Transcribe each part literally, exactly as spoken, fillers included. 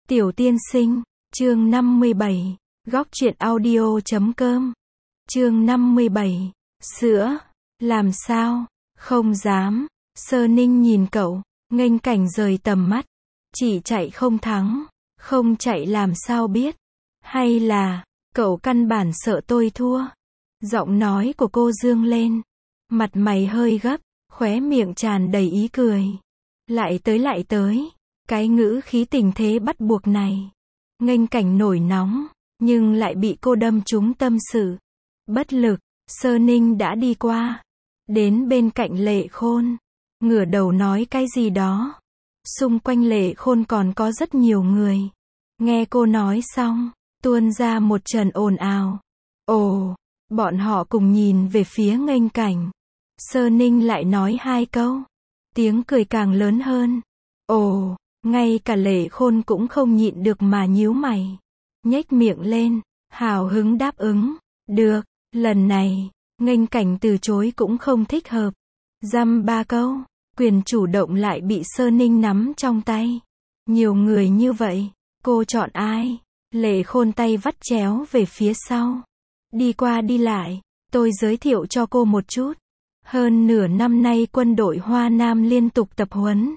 Tiểu tiên sinh, chương năm mươi bảy, góc truyện audio chấm com. Chương năm mươi bảy, sữa, làm sao, không dám. Sơ Ninh nhìn cậu, nghênh cảnh rời tầm mắt, chỉ chạy không thắng, không chạy làm sao biết, hay là, cậu căn bản sợ tôi thua. Giọng nói của cô dương lên, mặt mày hơi gấp, khóe miệng tràn đầy ý cười. Lại tới lại tới, cái ngữ khí tình thế bắt buộc này. Nghênh cảnh nổi nóng, nhưng lại bị cô đâm trúng tâm sự. Bất lực, Sơ Ninh đã đi qua, đến bên cạnh Lệ Khôn, ngửa đầu nói cái gì đó. Xung quanh Lệ Khôn còn có rất nhiều người. Nghe cô nói xong, tuôn ra một trận ồn ào. Ồ, bọn họ cùng nhìn về phía nghênh cảnh. Sơ Ninh lại nói hai câu. Tiếng cười càng lớn hơn. Ồ, ngay cả Lệ Khôn cũng không nhịn được mà nhíu mày. Nhếch miệng lên, hào hứng đáp ứng. Được, lần này, nghênh cảnh từ chối cũng không thích hợp. Dăm ba câu, quyền chủ động lại bị Sơ Ninh nắm trong tay. Nhiều người như vậy, cô chọn ai? Lệ Khôn tay vắt chéo về phía sau. Đi qua đi lại, tôi giới thiệu cho cô một chút. Hơn nửa năm nay quân đội Hoa Nam liên tục tập huấn.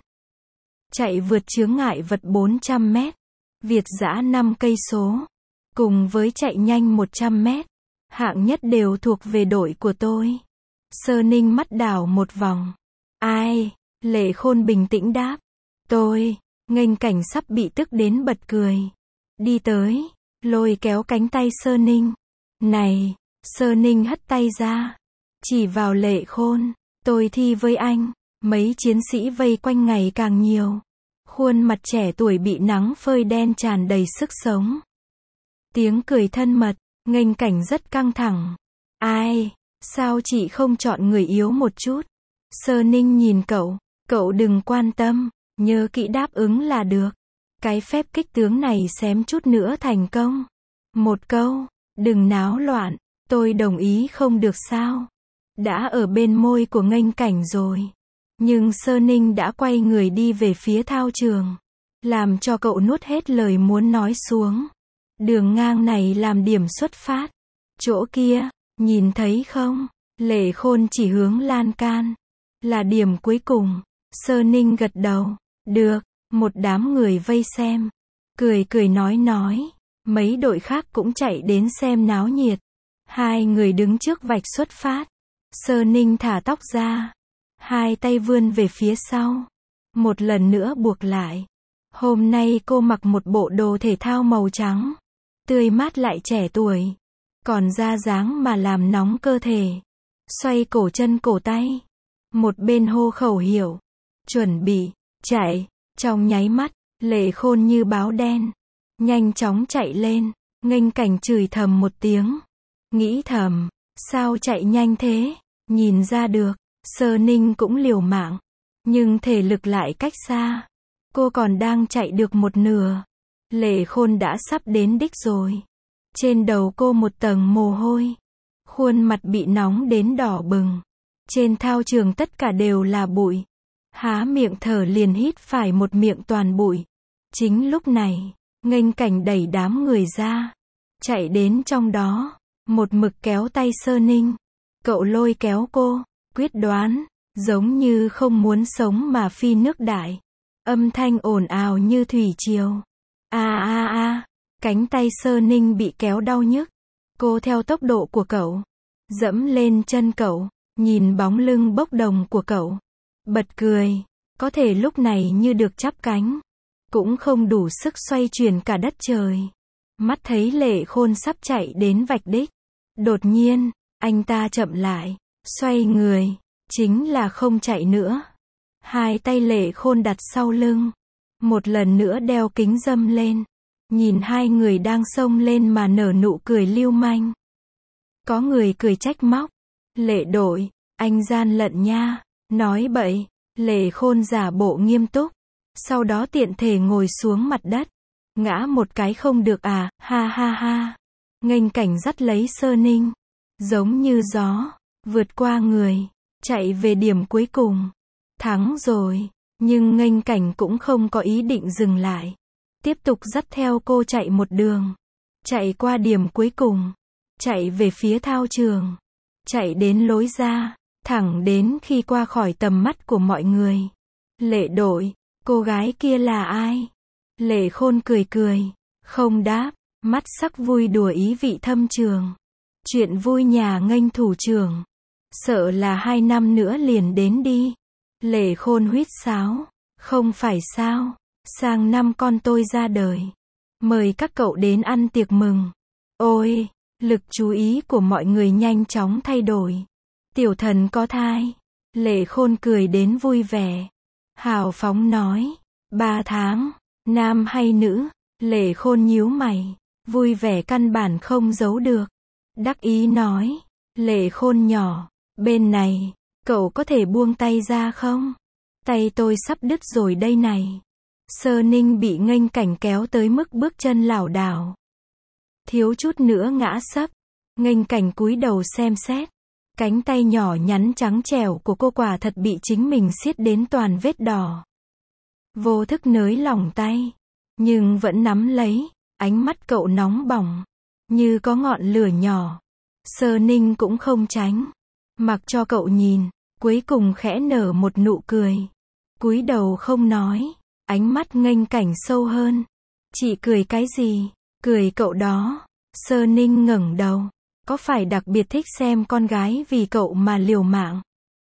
Chạy vượt chướng ngại vật bốn trăm mét, việt dã năm cây số, cùng với chạy nhanh một trăm mét. Hạng nhất đều thuộc về đội của tôi. Sơ Ninh mắt đảo một vòng. Ai? Lệ Khôn bình tĩnh đáp. Tôi. Nghênh cảnh sắp bị tức đến bật cười. Đi tới, lôi kéo cánh tay Sơ Ninh. Này, Sơ Ninh hất tay ra, chỉ vào Lệ Khôn. Tôi thi với anh. Mấy chiến sĩ vây quanh ngày càng nhiều. Khuôn mặt trẻ tuổi bị nắng phơi đen tràn đầy sức sống. Tiếng cười thân mật, nghênh cảnh rất căng thẳng. Ai? Sao chị không chọn người yếu một chút? Sơ Ninh nhìn cậu. Cậu đừng quan tâm, nhớ kỹ đáp ứng là được. Cái phép kích tướng này xém chút nữa thành công. Một câu, đừng náo loạn, tôi đồng ý không được sao? Đã ở bên môi của nghênh cảnh rồi. Nhưng Sơ Ninh đã quay người đi về phía thao trường. Làm cho cậu nuốt hết lời muốn nói xuống. Đường ngang này làm điểm xuất phát. Chỗ kia, nhìn thấy không? Lệ Khôn chỉ hướng lan can. Là điểm cuối cùng. Sơ Ninh gật đầu. Được, một đám người vây xem. Cười cười nói nói. Mấy đội khác cũng chạy đến xem náo nhiệt. Hai người đứng trước vạch xuất phát. Sơ Ninh thả tóc ra. Hai tay vươn về phía sau. Một lần nữa buộc lại. Hôm nay cô mặc một bộ đồ thể thao màu trắng. Tươi mát lại trẻ tuổi. Còn ra dáng mà làm nóng cơ thể. Xoay cổ chân cổ tay. Một bên hô khẩu hiệu. Chuẩn bị, chạy. Trong nháy mắt, Lệ Khôn như báo đen. Nhanh chóng chạy lên. Nghênh cảnh chửi thầm một tiếng. Nghĩ thầm, sao chạy nhanh thế? Nhìn ra được. Sơ Ninh cũng liều mạng, nhưng thể lực lại cách xa. Cô còn đang chạy được một nửa. Lệ Khôn đã sắp đến đích rồi. Trên đầu cô một tầng mồ hôi. Khuôn mặt bị nóng đến đỏ bừng. Trên thao trường tất cả đều là bụi. Há miệng thở liền hít phải một miệng toàn bụi. Chính lúc này, nghênh cảnh đẩy đám người ra. Chạy đến trong đó. Một mực kéo tay Sơ Ninh. Cậu lôi kéo cô. Quyết đoán, giống như không muốn sống mà phi nước đại. Âm thanh ồn ào như thủy triều. A a a, cánh tay Sơ Ninh bị kéo đau nhức. Cô theo tốc độ của cậu, dẫm lên chân cậu, nhìn bóng lưng bốc đồng của cậu. Bật cười, có thể lúc này như được chắp cánh. Cũng không đủ sức xoay chuyển cả đất trời. Mắt thấy Lệ Khôn sắp chạy đến vạch đích. Đột nhiên, anh ta chậm lại. Xoay người, chính là không chạy nữa. Hai tay Lệ Khôn đặt sau lưng. Một lần nữa đeo kính râm lên. Nhìn hai người đang xông lên mà nở nụ cười lưu manh. Có người cười trách móc. Lệ đội, anh gian lận nha. Nói bậy. Lệ Khôn giả bộ nghiêm túc. Sau đó tiện thể ngồi xuống mặt đất. Ngã một cái không được à, ha ha ha. Nghênh cảnh dắt lấy Sơ Ninh. Giống như gió. Vượt qua người, chạy về điểm cuối cùng. Thắng rồi, nhưng nghênh cảnh cũng không có ý định dừng lại. tiếp tục dắt theo cô chạy một đường. Chạy qua điểm cuối cùng. Chạy về phía thao trường. Chạy đến lối ra. Thẳng đến khi qua khỏi tầm mắt của mọi người. Lệ Đội, cô gái kia là ai? Lệ Khôn cười cười. Không đáp. Mắt sắc vui đùa ý vị thâm trường. Chuyện vui nhà nghênh thủ trưởng. Sợ là hai năm nữa liền đến đi. Lệ Khôn huýt sáo. Không phải sao. Sang năm con tôi ra đời. Mời các cậu đến ăn tiệc mừng. Ôi, lực chú ý của mọi người nhanh chóng thay đổi. Tiểu thần có thai. Lệ Khôn cười đến vui vẻ. Hào phóng nói. Ba tháng. Nam hay nữ? Lệ Khôn nhíu mày. Vui vẻ căn bản không giấu được. Đắc ý nói. Lệ Khôn nhỏ. Bên này, cậu có thể buông tay ra không? Tay tôi sắp đứt rồi đây này. Sơ Ninh bị Nghênh Cảnh kéo tới mức bước chân lảo đảo. Thiếu chút nữa ngã sấp. Nghênh Cảnh cúi đầu xem xét. Cánh tay nhỏ nhắn trắng trẻo của cô quả thật bị chính mình siết đến toàn vết đỏ. Vô thức nới lỏng tay. Nhưng vẫn nắm lấy. Ánh mắt cậu nóng bỏng. Như có ngọn lửa nhỏ. Sơ Ninh cũng không tránh. Mặc cho cậu nhìn. Cuối cùng khẽ nở một nụ cười. Cúi đầu không nói. Ánh mắt Nghênh Cảnh sâu hơn. Chị cười cái gì? Cười cậu đó. Sơ Ninh ngẩng đầu. Có phải đặc biệt thích xem con gái vì cậu mà liều mạng?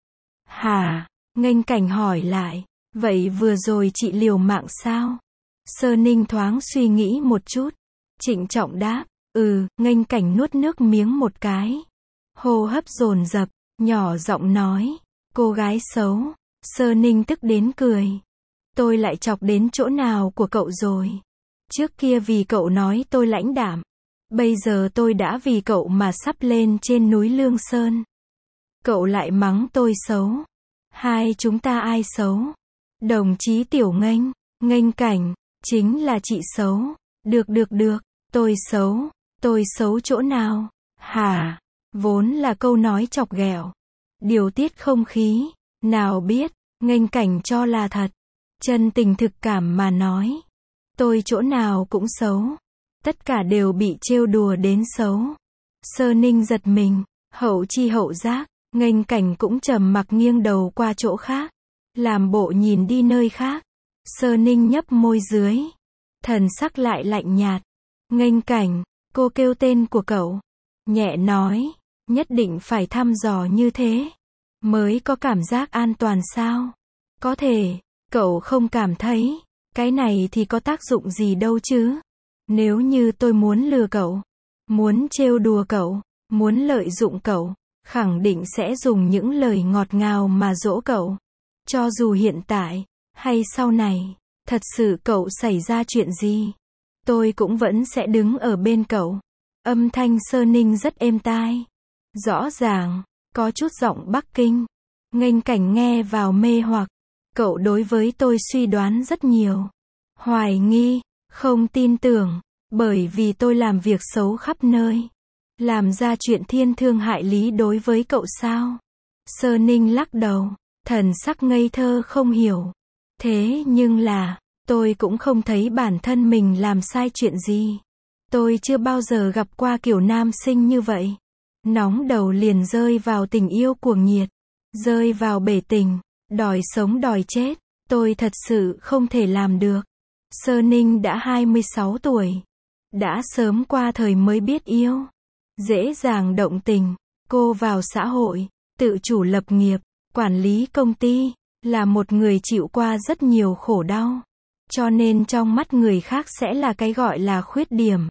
Hả? Nghênh Cảnh hỏi lại. Vậy vừa rồi chị liều mạng sao? Sơ Ninh thoáng suy nghĩ một chút. Trịnh trọng đáp. Ừ, Nghênh Cảnh nuốt nước miếng một cái. Hô hấp dồn dập, nhỏ giọng nói. Cô gái xấu. Sơ Ninh tức đến cười. Tôi lại chọc đến chỗ nào của cậu rồi? Trước kia vì cậu nói tôi lãnh đạm. Bây giờ tôi đã vì cậu mà sắp lên trên núi Lương Sơn. Cậu lại mắng tôi xấu. Hai chúng ta ai xấu? Đồng chí Tiểu Nghênh, Nghênh Cảnh, chính là chị xấu. Được được được, tôi xấu. Tôi xấu chỗ nào? Hả? Vốn là câu nói chọc ghẹo. Điều tiết không khí. Nào biết, Nghênh Cảnh cho là thật. Chân tình thực cảm mà nói. Tôi chỗ nào cũng xấu. Tất cả đều bị trêu đùa đến xấu. Sơ Ninh giật mình. Hậu chi hậu giác. Nghênh Cảnh cũng trầm mặc nghiêng đầu qua chỗ khác. Làm bộ nhìn đi nơi khác. Sơ Ninh nhấp môi dưới. Thần sắc lại lạnh nhạt. Nghênh Cảnh, cô kêu tên của cậu. Nhẹ nói. Nhất định phải thăm dò như thế. Mới có cảm giác an toàn sao? Có thể. Cậu không cảm thấy. Cái này thì có tác dụng gì đâu chứ. Nếu như tôi muốn lừa cậu. Muốn trêu đùa cậu. Muốn lợi dụng cậu. Khẳng định sẽ dùng những lời ngọt ngào mà dỗ cậu. Cho dù hiện tại. Hay sau này. Thật sự cậu xảy ra chuyện gì. Tôi cũng vẫn sẽ đứng ở bên cậu. Âm thanh Sơ Ninh rất êm tai. Rõ ràng. Có chút giọng Bắc Kinh. Nghênh Cảnh nghe vào mê hoặc. Cậu đối với tôi suy đoán rất nhiều. Hoài nghi. Không tin tưởng. Bởi vì tôi làm việc xấu khắp nơi. Làm ra chuyện thiên thương hại lý đối với cậu sao? Sơ Ninh lắc đầu. Thần sắc ngây thơ không hiểu. Thế nhưng là. Tôi cũng không thấy bản thân mình làm sai chuyện gì. Tôi chưa bao giờ gặp qua kiểu nam sinh như vậy. Nóng đầu liền rơi vào tình yêu cuồng nhiệt. Rơi vào bể tình. Đòi sống đòi chết. Tôi thật sự không thể làm được. Sơ Ninh đã hai mươi sáu tuổi. Đã sớm qua thời mới biết yêu. Dễ dàng động tình. Cô vào xã hội. Tự chủ lập nghiệp. Quản lý công ty. Là một người chịu qua rất nhiều khổ đau. Cho nên trong mắt người khác sẽ là cái gọi là khuyết điểm.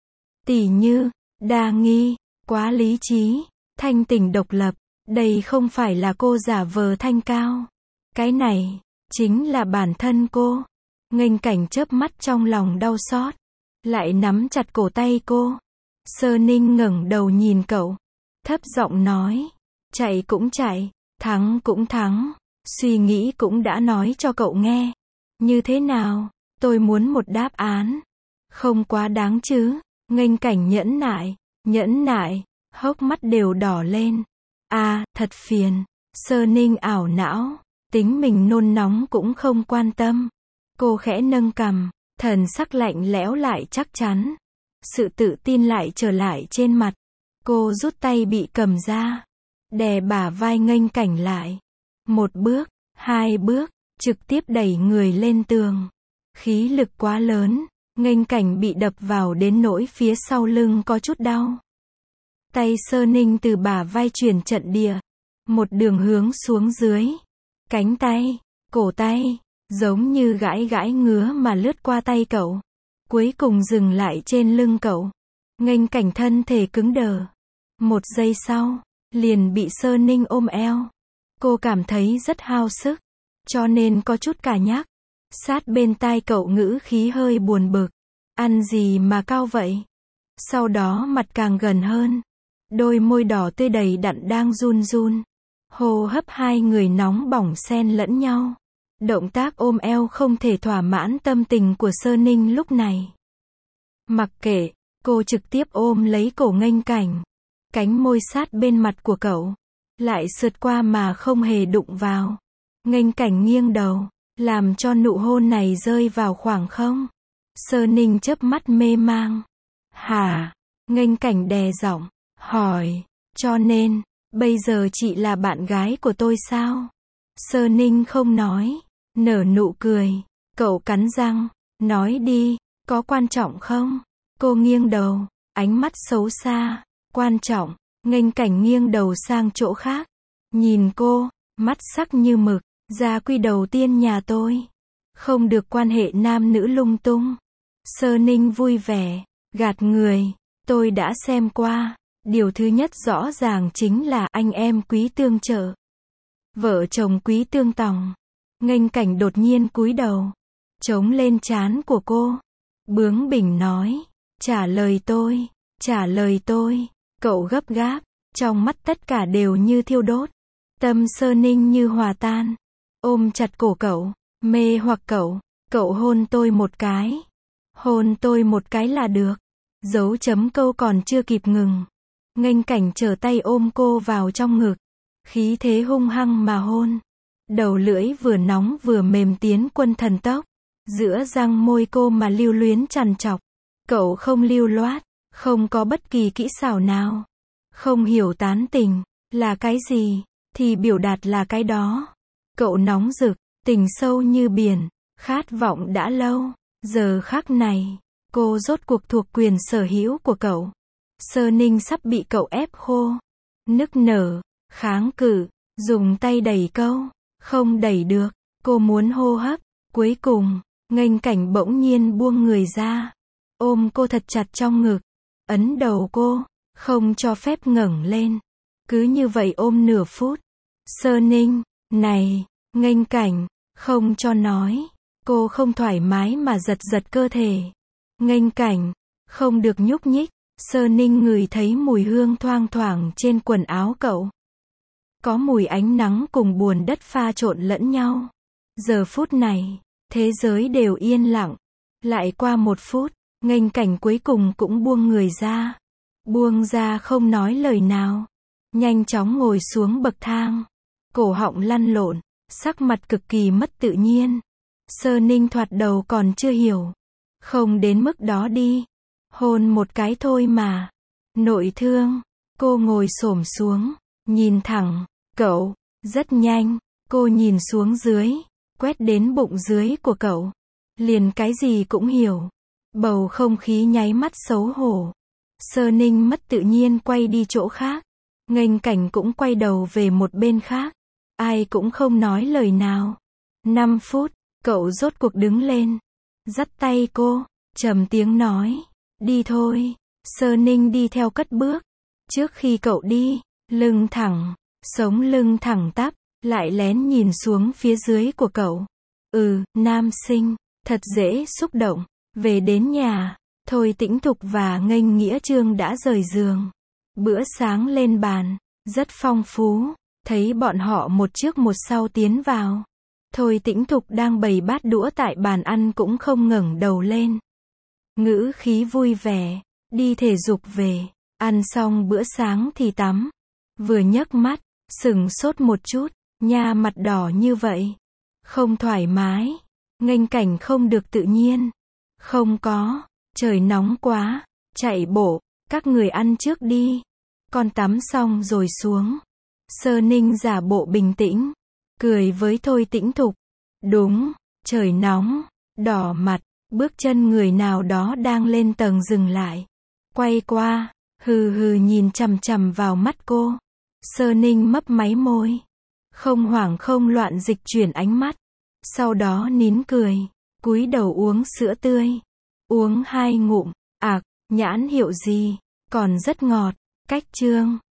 Tỉ như, đa nghi, quá lý trí, thanh tình độc lập. Đây không phải là cô giả vờ thanh cao. Cái này, chính là bản thân cô. Nghênh Cảnh chớp mắt trong lòng đau xót. Lại nắm chặt cổ tay cô. Sơ Ninh ngẩng đầu nhìn cậu. Thấp giọng nói. Chạy cũng chạy, thắng cũng thắng. Suy nghĩ cũng đã nói cho cậu nghe. Như thế nào? Tôi muốn một đáp án. Không quá đáng chứ. Nghênh Cảnh nhẫn nại. Nhẫn nại. Hốc mắt đều đỏ lên. À, thật phiền. Sơ Ninh ảo não. Tính mình nôn nóng cũng không quan tâm. Cô khẽ nâng cằm. Thần sắc lạnh lẽo lại chắc chắn. Sự tự tin lại trở lại trên mặt. Cô rút tay bị cầm ra. Đè bả vai Nghênh Cảnh lại. Một bước, hai bước, trực tiếp đẩy người lên tường. Khí lực quá lớn, Nghênh Cảnh bị đập vào đến nỗi phía sau lưng có chút đau. Tay Sơ Ninh từ bả vai chuyển trận địa. Một đường hướng xuống dưới. Cánh tay, cổ tay, giống như gãi gãi ngứa mà lướt qua tay cậu. Cuối cùng dừng lại trên lưng cậu. Nghênh Cảnh thân thể cứng đờ. Một giây sau, liền bị Sơ Ninh ôm eo. Cô cảm thấy rất hao sức, cho nên có chút cả nhắc. Sát bên tai cậu ngữ khí hơi buồn bực. Ăn gì mà cao vậy? Sau đó mặt càng gần hơn. Đôi môi đỏ tươi đầy đặn đang run run. Hô hấp hai người nóng bỏng xen lẫn nhau. Động tác ôm eo không thể thỏa mãn tâm tình của Sơ Ninh lúc này. Mặc kệ, cô trực tiếp ôm lấy cổ Nghênh Cảnh. Cánh môi sát bên mặt của cậu. Lại sượt qua mà không hề đụng vào. Nghênh Cảnh nghiêng đầu. Làm cho nụ hôn này rơi vào khoảng không. Sơ Ninh chớp mắt mê mang. Hả? Nghênh Cảnh đè giọng. Hỏi. Cho nên, bây giờ chị là bạn gái của tôi sao? Sơ Ninh không nói. Nở nụ cười. Cậu cắn răng. Nói đi, có quan trọng không? Cô nghiêng đầu. Ánh mắt xấu xa. Quan trọng. Nghênh Cảnh nghiêng đầu sang chỗ khác. Nhìn cô. Mắt sắc như mực. Gia quy đầu tiên nhà tôi. Không được quan hệ nam nữ lung tung. Sơ Ninh vui vẻ. Gạt người. Tôi đã xem qua. Điều thứ nhất rõ ràng chính là anh em quý tương trợ. Vợ chồng quý tương tòng. Nghênh Cảnh đột nhiên cúi đầu. Chống lên trán của cô. Bướng bỉnh nói. Trả lời tôi. Trả lời tôi. Cậu gấp gáp. Trong mắt tất cả đều như thiêu đốt. Tâm Sơ Ninh như hòa tan. Ôm chặt cổ cậu. Mê hoặc cậu. Cậu hôn tôi một cái. Hôn tôi một cái là được. Dấu chấm câu còn chưa kịp ngừng. Nghênh Cảnh trở tay ôm cô vào trong ngực. Khí thế hung hăng mà hôn. Đầu lưỡi vừa nóng vừa mềm tiến quân thần tốc. Giữa răng môi cô mà lưu luyến trằn trọc. Cậu không lưu loát. Không có bất kỳ kỹ xảo nào. Không hiểu tán tình là cái gì, thì biểu đạt là cái đó. Cậu nóng rực, tình sâu như biển, khát vọng đã lâu. Giờ khắc này, cô rốt cuộc thuộc quyền sở hữu của cậu. Sơ Ninh sắp bị cậu ép khô. Nức nở, kháng cự, dùng tay đẩy câu. Không đẩy được, cô muốn hô hấp. Cuối cùng, Nghênh Cảnh bỗng nhiên buông người ra. Ôm cô thật chặt trong ngực. Ấn đầu cô, không cho phép ngẩng lên. Cứ như vậy ôm nửa phút. Sơ Ninh, này, Nghênh Cảnh, không cho nói. Cô không thoải mái mà giật giật cơ thể. Nghênh Cảnh, không được nhúc nhích. Sơ Ninh ngửi thấy mùi hương thoang thoảng trên quần áo cậu. Có mùi ánh nắng cùng buồn đất pha trộn lẫn nhau. Giờ phút này, thế giới đều yên lặng. Lại qua một phút, Nghênh Cảnh cuối cùng cũng buông người ra. Buông ra không nói lời nào. Nhanh chóng ngồi xuống bậc thang. Cổ họng lăn lộn, sắc mặt cực kỳ mất tự nhiên. Sơ Ninh thoạt đầu còn chưa hiểu. Không đến mức đó đi. Hôn một cái thôi mà. Nội thương. Cô ngồi xổm xuống. Nhìn thẳng. Cậu. Rất nhanh. Cô nhìn xuống dưới. Quét đến bụng dưới của cậu. Liền cái gì cũng hiểu. Bầu không khí nháy mắt xấu hổ. Sơ Ninh mất tự nhiên quay đi chỗ khác. Nghênh Cảnh cũng quay đầu về một bên khác. Ai cũng không nói lời nào. Năm phút, cậu rốt cuộc đứng lên. Dắt tay cô, trầm tiếng nói. Đi thôi. Sơ Ninh đi theo cất bước. Trước khi cậu đi, lưng thẳng, sống lưng thẳng tắp, lại lén nhìn xuống phía dưới của cậu. Ừ, nam sinh, thật dễ xúc động. Về đến nhà, Thôi Tĩnh Thục và Nghênh Nghĩa Trương đã rời giường. Bữa sáng lên bàn, rất phong phú. Thấy bọn họ một trước một sau tiến vào. Thôi Tĩnh Thục đang bày bát đũa tại bàn ăn cũng không ngẩng đầu lên. Ngữ khí vui vẻ, đi thể dục về, ăn xong bữa sáng thì tắm. Vừa nhấc mắt, sừng sốt một chút, nha mặt đỏ như vậy. Không thoải mái. Nghênh Cảnh không được tự nhiên. Không có, trời nóng quá, chạy bộ, các người ăn trước đi. Con tắm xong rồi xuống. Sơ Ninh giả bộ bình tĩnh, cười với Thôi Tĩnh Thục. Đúng, trời nóng, đỏ mặt, bước chân người nào đó đang lên tầng dừng lại. Quay qua, hừ hừ nhìn chằm chằm vào mắt cô. Sơ Ninh mấp máy môi. Không hoảng không loạn dịch chuyển ánh mắt. Sau đó nín cười, cúi đầu uống sữa tươi. Uống hai ngụm, ạc, nhãn hiệu gì, còn rất ngọt. Cách chương